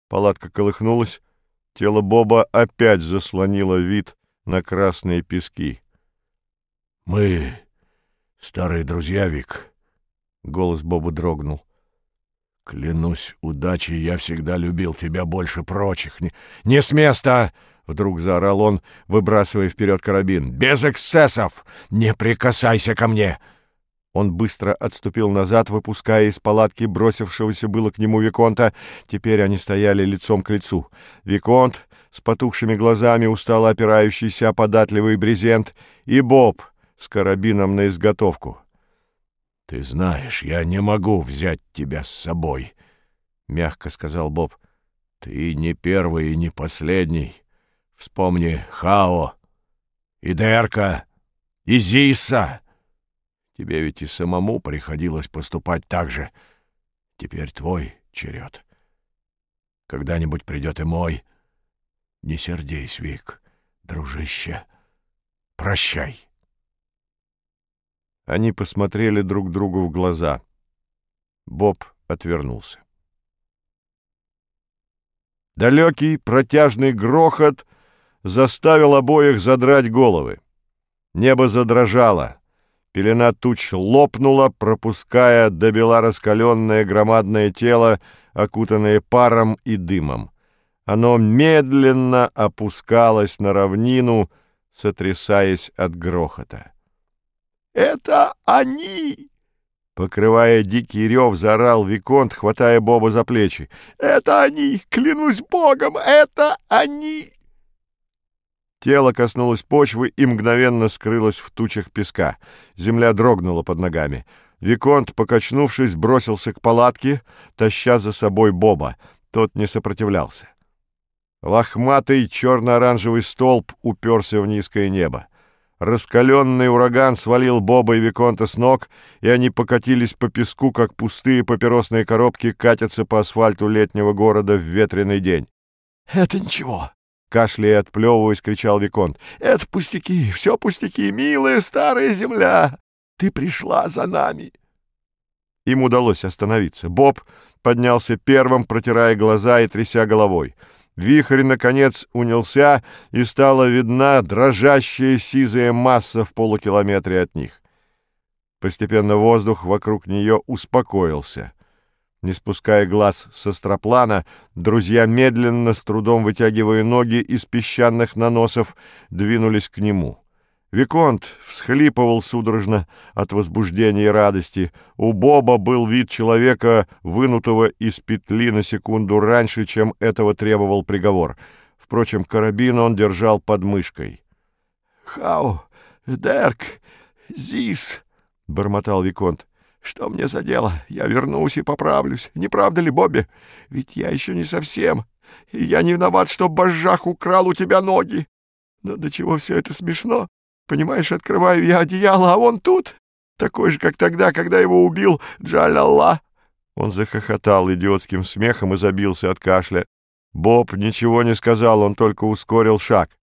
Палатка колыхнулась, тело Боба опять заслонило вид на красные пески. — Мы старые друзья, Вик. Голос Боба дрогнул. — Клянусь удачей, я всегда любил тебя больше прочих. Не с места! — вдруг заорал он, выбрасывая вперед карабин. — Без эксцессов! Не прикасайся ко мне! Он быстро отступил назад, выпуская из палатки бросившегося было к нему Виконта. Теперь они стояли лицом к лицу. Виконт с потухшими глазами, устало опирающийся о податливый брезент, и Боб с карабином на изготовку. — Ты знаешь, я не могу взять тебя с собой, — мягко сказал Боб. — Ты не первый и не последний. Вспомни Хао, и Дерка, и Зиса. Тебе ведь и самому приходилось поступать так же. Теперь твой черед. Когда-нибудь придет и мой. Не сердись, Вик, дружище. Прощай. Они посмотрели друг другу в глаза. Боб отвернулся. Далекий протяжный грохот заставил обоих задрать головы. Небо задрожало. Пелена туч лопнула, пропуская добела раскаленное громадное тело, окутанное паром и дымом. Оно медленно опускалось на равнину, сотрясаясь от грохота. «Это они!» Покрывая дикий рев, заорал Виконт, хватая Боба за плечи. «Это они! Клянусь Богом, это они!» Тело коснулось почвы и мгновенно скрылось в тучах песка. Земля дрогнула под ногами. Виконт, покачнувшись, бросился к палатке, таща за собой Боба. Тот не сопротивлялся. Лохматый черно-оранжевый столб уперся в низкое небо. Раскаленный ураган свалил Боба и Виконта с ног, и они покатились по песку, как пустые папиросные коробки катятся по асфальту летнего города в ветреный день. «Это ничего!» — кашляя и отплевываясь, кричал Виконт. «Это пустяки, все пустяки, милая старая земля! Ты пришла за нами!» Им удалось остановиться. Боб поднялся первым, протирая глаза и тряся головой. Вихрь, наконец, унялся, и стала видна дрожащая сизая масса в полукилометре от них. Постепенно воздух вокруг нее успокоился. Не спуская глаз с астроплана, друзья, медленно, с трудом вытягивая ноги из песчаных наносов, двинулись к нему. Виконт всхлипывал судорожно от возбуждения и радости. У Боба был вид человека, вынутого из петли на секунду раньше, чем этого требовал приговор. Впрочем, карабин он держал под мышкой. «Хау, Дерк, Зис!» — бормотал Виконт. «Что мне за дело? Я вернусь и поправлюсь. Не правда ли, Бобби? Ведь я еще не совсем. И я не виноват, что Божжах украл у тебя ноги. Но до чего все это смешно? Понимаешь, открываю я одеяло, а он тут, такой же, как тогда, когда его убил Джалалла». Он захохотал идиотским смехом и забился от кашля. Боб ничего не сказал, он только ускорил шаг.